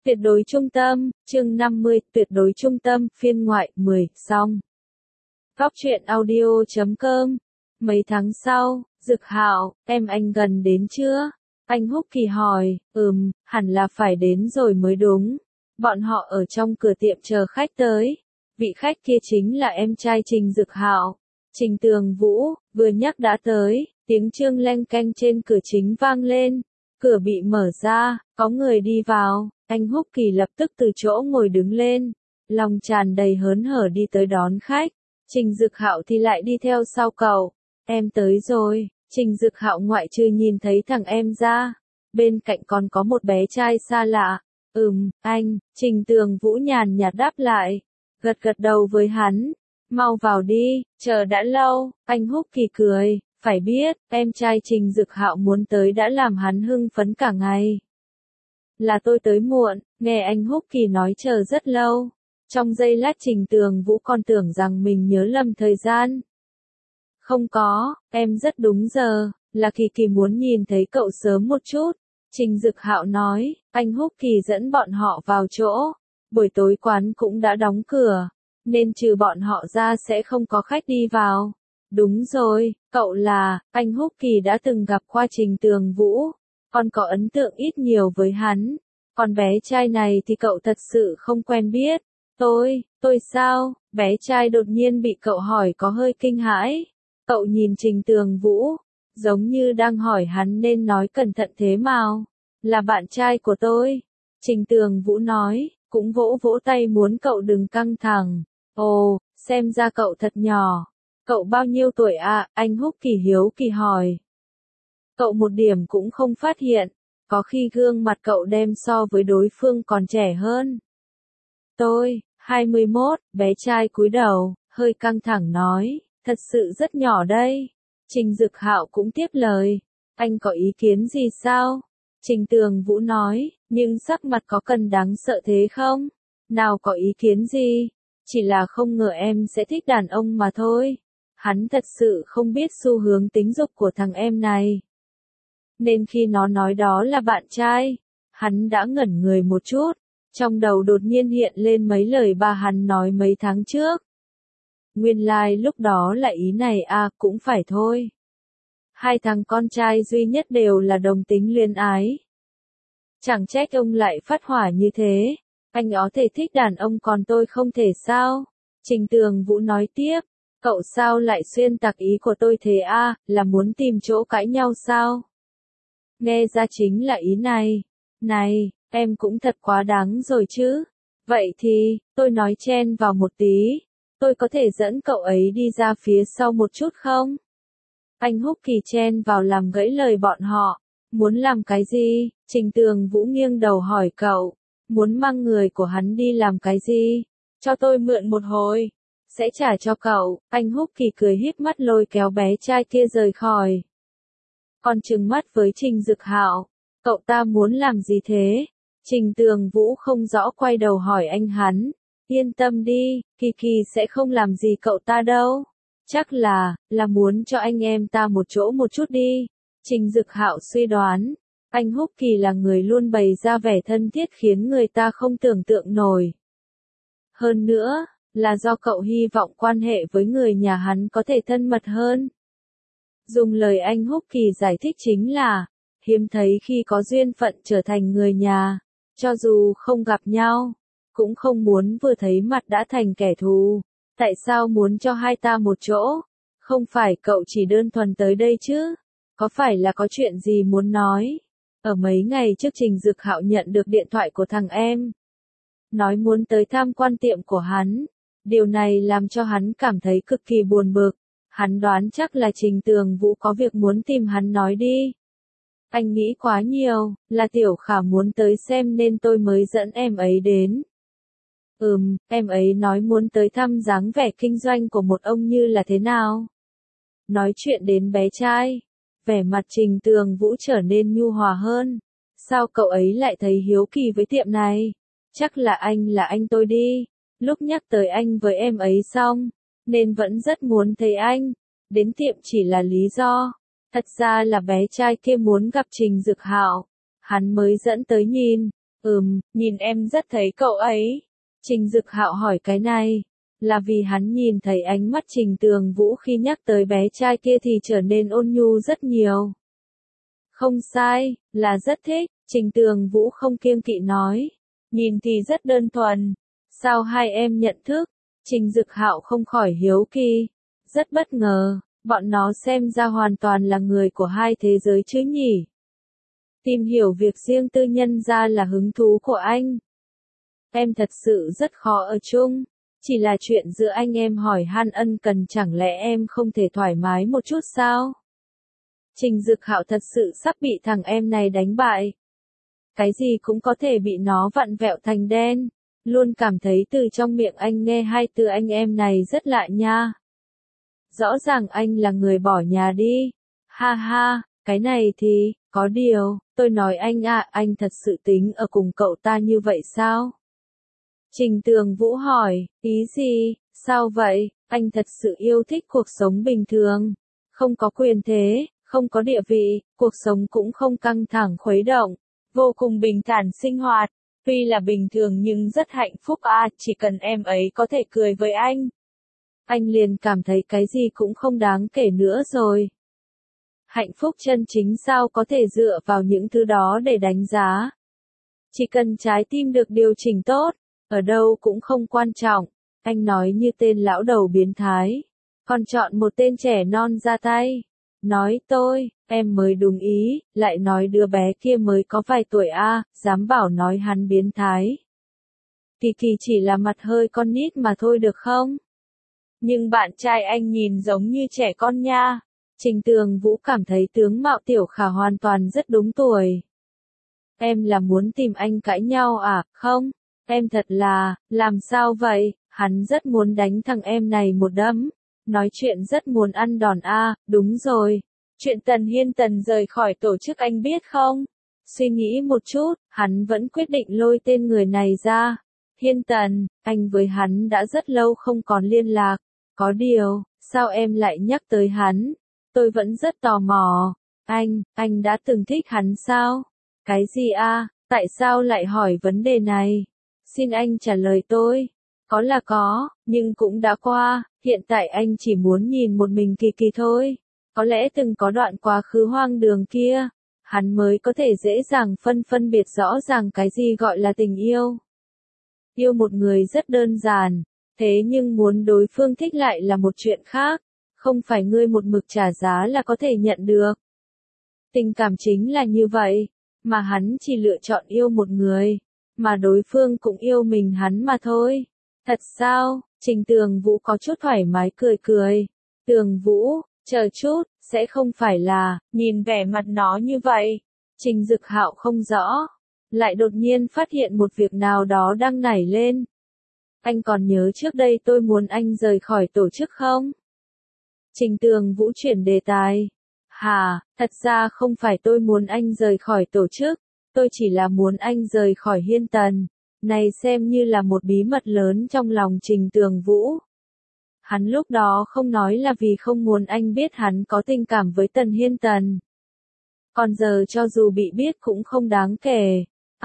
Tuyệt đối trung tâm, chương 50, tuyệt đối trung tâm, phiên ngoại, 10, xong. Góc truyện audio.com. Mấy tháng sau, Dực Hạo, em anh gần đến chưa? Anh Húc Kỳ hỏi, hẳn là phải đến rồi mới đúng. Bọn họ ở trong cửa tiệm chờ khách tới. Vị khách kia chính là em trai Trình Dực Hạo. Trình Tường Vũ, vừa nhắc đã tới, tiếng chuông leng keng trên cửa chính vang lên. Cửa bị mở ra, có người đi vào. Anh Húc Kỳ lập tức từ chỗ ngồi đứng lên, lòng tràn đầy hớn hở đi tới đón khách. Trình Dực Hạo thì lại đi theo sau cậu. Em tới rồi. Trình Dực Hạo ngoại trừ nhìn thấy thằng em ra, bên cạnh còn có một bé trai xa lạ. Anh, Trình Tường Vũ nhàn nhạt đáp lại, gật gật đầu với hắn. Mau vào đi, chờ đã lâu. Anh Húc Kỳ cười, phải biết, em trai Trình Dực Hạo muốn tới đã làm hắn hưng phấn cả ngày. Là tôi tới muộn, nghe anh Húc Kỳ nói chờ rất lâu. Trong giây lát Trình Tường Vũ còn tưởng rằng mình nhớ lầm thời gian. Không có, em rất đúng giờ, là Kỳ Kỳ muốn nhìn thấy cậu sớm một chút. Trình Dực Hạo nói, anh Húc Kỳ dẫn bọn họ vào chỗ. Buổi tối quán cũng đã đóng cửa, nên trừ bọn họ ra sẽ không có khách đi vào. Đúng rồi, cậu là, anh Húc Kỳ đã từng gặp qua Trình Tường Vũ. Còn có ấn tượng ít nhiều với hắn. Còn bé trai này thì cậu thật sự không quen biết. Tôi sao? Bé trai đột nhiên bị cậu hỏi có hơi kinh hãi. Cậu nhìn Trình Tường Vũ, giống như đang hỏi hắn nên nói cẩn thận thế nào. Là bạn trai của tôi. Trình Tường Vũ nói, cũng vỗ vỗ tay muốn cậu đừng căng thẳng. Ồ, xem ra cậu thật nhỏ. Cậu bao nhiêu tuổi à? Anh Húc Kỳ hiếu kỳ hỏi. Cậu một điểm cũng không phát hiện, có khi gương mặt cậu đem so với đối phương còn trẻ hơn. Tôi, 21, bé trai cúi đầu, hơi căng thẳng nói, thật sự rất nhỏ đây. Trình Dực Hạo cũng tiếp lời, anh có ý kiến gì sao? Trình Tường Vũ nói, nhưng sắc mặt có cần đáng sợ thế không? Nào có ý kiến gì? Chỉ là không ngờ em sẽ thích đàn ông mà thôi. Hắn thật sự không biết xu hướng tính dục của thằng em này. Nên khi nó nói đó là bạn trai, hắn đã ngẩn người một chút, trong đầu đột nhiên hiện lên mấy lời ba hắn nói mấy tháng trước. Nguyên lai lúc đó là ý này à, cũng phải thôi. Hai thằng con trai duy nhất đều là đồng tính luyến ái. Chẳng trách ông lại phát hỏa như thế, anh có thể thích đàn ông còn tôi không thể sao? Trình Tường Vũ nói tiếp, cậu sao lại xuyên tạc ý của tôi thế à, là muốn tìm chỗ cãi nhau sao? Nghe ra chính là ý này. Này, em cũng thật quá đáng rồi chứ. Vậy thì, tôi nói chen vào một tí. Tôi có thể dẫn cậu ấy đi ra phía sau một chút không? Anh Húc Kỳ chen vào làm gãy lời bọn họ. Muốn làm cái gì? Trình Tường Vũ nghiêng đầu hỏi cậu. Muốn mang người của hắn đi làm cái gì? Cho tôi mượn một hồi. Sẽ trả cho cậu. Anh Húc Kỳ cười híp mắt lôi kéo bé trai kia rời khỏi. Còn trừng mắt với Trình Dực Hạo, cậu ta muốn làm gì thế? Trình Tường Vũ không rõ quay đầu hỏi anh hắn, yên tâm đi, Kỳ Kỳ sẽ không làm gì cậu ta đâu. Chắc là muốn cho anh em ta một chỗ một chút đi. Trình Dực Hạo suy đoán, anh Húc Kỳ là người luôn bày ra vẻ thân thiết khiến người ta không tưởng tượng nổi. Hơn nữa, là do cậu hy vọng quan hệ với người nhà hắn có thể thân mật hơn. Dùng lời anh Húc Kỳ giải thích chính là, hiếm thấy khi có duyên phận trở thành người nhà, cho dù không gặp nhau, cũng không muốn vừa thấy mặt đã thành kẻ thù. Tại sao muốn cho hai ta một chỗ? Không phải cậu chỉ đơn thuần tới đây chứ? Có phải là có chuyện gì muốn nói? Ở mấy ngày trước Trình Dực Hạo nhận được điện thoại của thằng em. Nói muốn tới tham quan tiệm của hắn. Điều này làm cho hắn cảm thấy cực kỳ buồn bực. Hắn đoán chắc là Trình Tường Vũ có việc muốn tìm hắn nói đi. Anh nghĩ quá nhiều, là Tiểu Khả muốn tới xem nên tôi mới dẫn em ấy đến. Em ấy nói muốn tới thăm dáng vẻ kinh doanh của một ông như là thế nào. Nói chuyện đến bé trai, vẻ mặt Trình Tường Vũ trở nên nhu hòa hơn. Sao cậu ấy lại thấy hiếu kỳ với tiệm này? Chắc là anh tôi đi. Lúc nhắc tới anh với em ấy xong, nên vẫn rất muốn thấy anh. Đến tiệm chỉ là lý do. Thật ra là bé trai kia muốn gặp Trình Dực Hạo. Hắn mới dẫn tới nhìn. Nhìn em rất thấy cậu ấy. Trình Dực Hạo hỏi cái này, là vì hắn nhìn thấy ánh mắt Trình Tường Vũ khi nhắc tới bé trai kia thì trở nên ôn nhu rất nhiều. Không sai, là rất thích, Trình Tường Vũ không kiêng kỵ nói. Nhìn thì rất đơn thuần. Sao hai em nhận thức? Trình Dực Hạo không khỏi hiếu kỳ. Rất bất ngờ, bọn nó xem ra hoàn toàn là người của hai thế giới chứ nhỉ? Tìm hiểu việc riêng tư nhân ra là hứng thú của anh. Em thật sự rất khó ở chung. Chỉ là chuyện giữa anh em hỏi han ân cần, chẳng lẽ em không thể thoải mái một chút sao? Trình Dực Hạo thật sự sắp bị thằng em này đánh bại. Cái gì cũng có thể bị nó vặn vẹo thành đen. Luôn cảm thấy từ trong miệng anh nghe hai từ anh em này rất lạ nha. Rõ ràng anh là người bỏ nhà đi. Ha ha, cái này thì, có điều, tôi nói anh anh thật sự tính ở cùng cậu ta như vậy sao? Trình Tường Vũ hỏi, ý gì, sao vậy, anh thật sự yêu thích cuộc sống bình thường. Không có quyền thế, không có địa vị, cuộc sống cũng không căng thẳng khuấy động. Vô cùng bình thản sinh hoạt. Tuy là bình thường nhưng rất hạnh phúc chỉ cần em ấy có thể cười với anh. Anh liền cảm thấy cái gì cũng không đáng kể nữa rồi. Hạnh phúc chân chính sao có thể dựa vào những thứ đó để đánh giá. Chỉ cần trái tim được điều chỉnh tốt, ở đâu cũng không quan trọng. Anh nói như tên lão đầu biến thái. Còn chọn một tên trẻ non ra tay. Nói em mới đúng ý, lại nói đứa bé kia mới có vài tuổi dám bảo nói hắn biến thái. Kỳ Kỳ chỉ là mặt hơi con nít mà thôi được không? Nhưng bạn trai anh nhìn giống như trẻ con nha. Trình Tường Vũ cảm thấy tướng mạo Tiểu Khả hoàn toàn rất đúng tuổi. Em là muốn tìm anh cãi nhau không? Em thật là, làm sao vậy? Hắn rất muốn đánh thằng em này một đấm. Nói chuyện rất muốn ăn đòn đúng rồi. Chuyện Tần Hiên Tần rời khỏi tổ chức anh biết không? Suy nghĩ một chút, hắn vẫn quyết định lôi tên người này ra. Hiên Tần, anh với hắn đã rất lâu không còn liên lạc. Có điều, sao em lại nhắc tới hắn? Tôi vẫn rất tò mò. Anh đã từng thích hắn sao? Cái gì tại sao lại hỏi vấn đề này? Xin anh trả lời tôi. Có là có, nhưng cũng đã qua, hiện tại anh chỉ muốn nhìn một mình Kỳ Kỳ thôi. Có lẽ từng có đoạn quá khứ hoang đường kia, hắn mới có thể dễ dàng phân biệt rõ ràng cái gì gọi là tình yêu. Yêu một người rất đơn giản, thế nhưng muốn đối phương thích lại là một chuyện khác, không phải ngươi một mực trả giá là có thể nhận được. Tình cảm chính là như vậy, mà hắn chỉ lựa chọn yêu một người, mà đối phương cũng yêu mình hắn mà thôi. Thật sao? Trình Tường Vũ có chút thoải mái cười. Tường Vũ, chờ chút, sẽ không phải là, nhìn vẻ mặt nó như vậy. Trình Dực Hạo không rõ, lại đột nhiên phát hiện một việc nào đó đang nảy lên. Anh còn nhớ trước đây tôi muốn anh rời khỏi tổ chức không? Trình Tường Vũ chuyển đề tài. Thật ra không phải tôi muốn anh rời khỏi tổ chức, tôi chỉ là muốn anh rời khỏi Hiên Tần. Này xem như là một bí mật lớn trong lòng Trình Tường Vũ. Hắn lúc đó không nói là vì không muốn anh biết hắn có tình cảm với Tần Hiên Tần. Còn giờ cho dù bị biết cũng không đáng kể.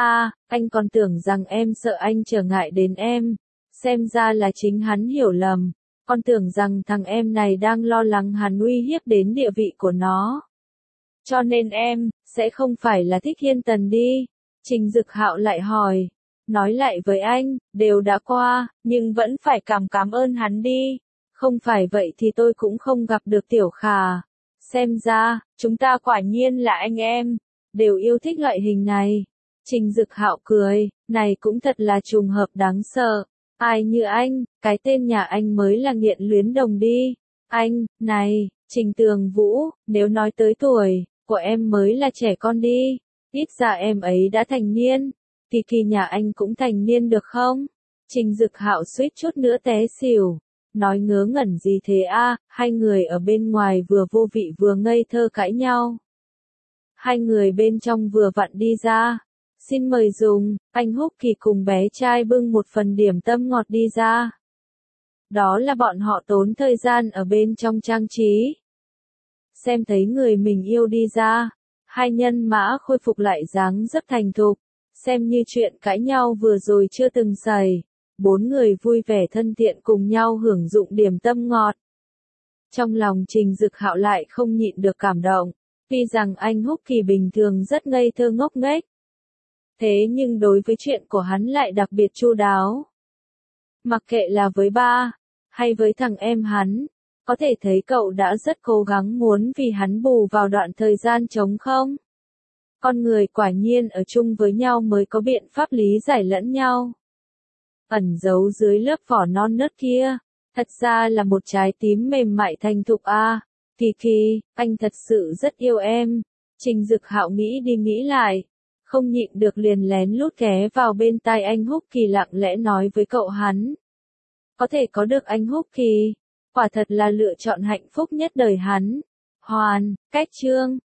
Anh còn tưởng rằng em sợ anh trở ngại đến em. Xem ra là chính hắn hiểu lầm. Con tưởng rằng thằng em này đang lo lắng hắn uy hiếp đến địa vị của nó. Cho nên em, sẽ không phải là thích Hiên Tần đi. Trình Dực Hạo lại hỏi. Nói lại với anh, đều đã qua, nhưng vẫn phải cảm ơn hắn đi. Không phải vậy thì tôi cũng không gặp được Tiểu Khả. Xem ra, chúng ta quả nhiên là anh em, đều yêu thích loại hình này. Trình Dực Hạo cười, này cũng thật là trùng hợp đáng sợ. Ai như anh, cái tên nhà anh mới là nghiện luyến đồng đi. Anh, này, Trình Tường Vũ, nếu nói tới tuổi của em mới là trẻ con đi. Ít ra em ấy đã thành niên. Kỳ Kỳ nhà anh cũng thành niên được không? Trình Dực Hạo suýt chút nữa té xỉu. Nói ngớ ngẩn gì thế hai người ở bên ngoài vừa vô vị vừa ngây thơ cãi nhau. Hai người bên trong vừa vặn đi ra. Xin mời dùng, anh Húc Kỳ cùng bé trai bưng một phần điểm tâm ngọt đi ra. Đó là bọn họ tốn thời gian ở bên trong trang trí. Xem thấy người mình yêu đi ra, hai nhân mã khôi phục lại dáng dấp thành thục. xem như chuyện cãi nhau vừa rồi chưa từng xảy. Bốn người vui vẻ thân thiện cùng nhau hưởng dụng điểm tâm ngọt. Trong lòng Trình Dực Hạo lại không nhịn được cảm động, tuy rằng anh Húc Kỳ bình thường rất ngây thơ ngốc nghếch. Thế nhưng đối với chuyện của hắn lại đặc biệt chu đáo. Mặc kệ là với ba, hay với thằng em hắn, có thể thấy cậu đã rất cố gắng muốn vì hắn bù vào đoạn thời gian trống không. Con người quả nhiên ở chung với nhau mới có biện pháp lý giải lẫn nhau. Ẩn giấu dưới lớp vỏ non nớt kia, thật ra là một trái tím mềm mại thành thục a. Kỳ Kỳ, anh thật sự rất yêu em. Trình Dực Hạo nghĩ đi nghĩ lại, không nhịn được liền lén lút ghé vào bên tai anh Húc Kỳ lặng lẽ nói với cậu hắn. Có thể có được anh Húc Kỳ, quả thật là lựa chọn hạnh phúc nhất đời hắn. Hoàn, cách chương.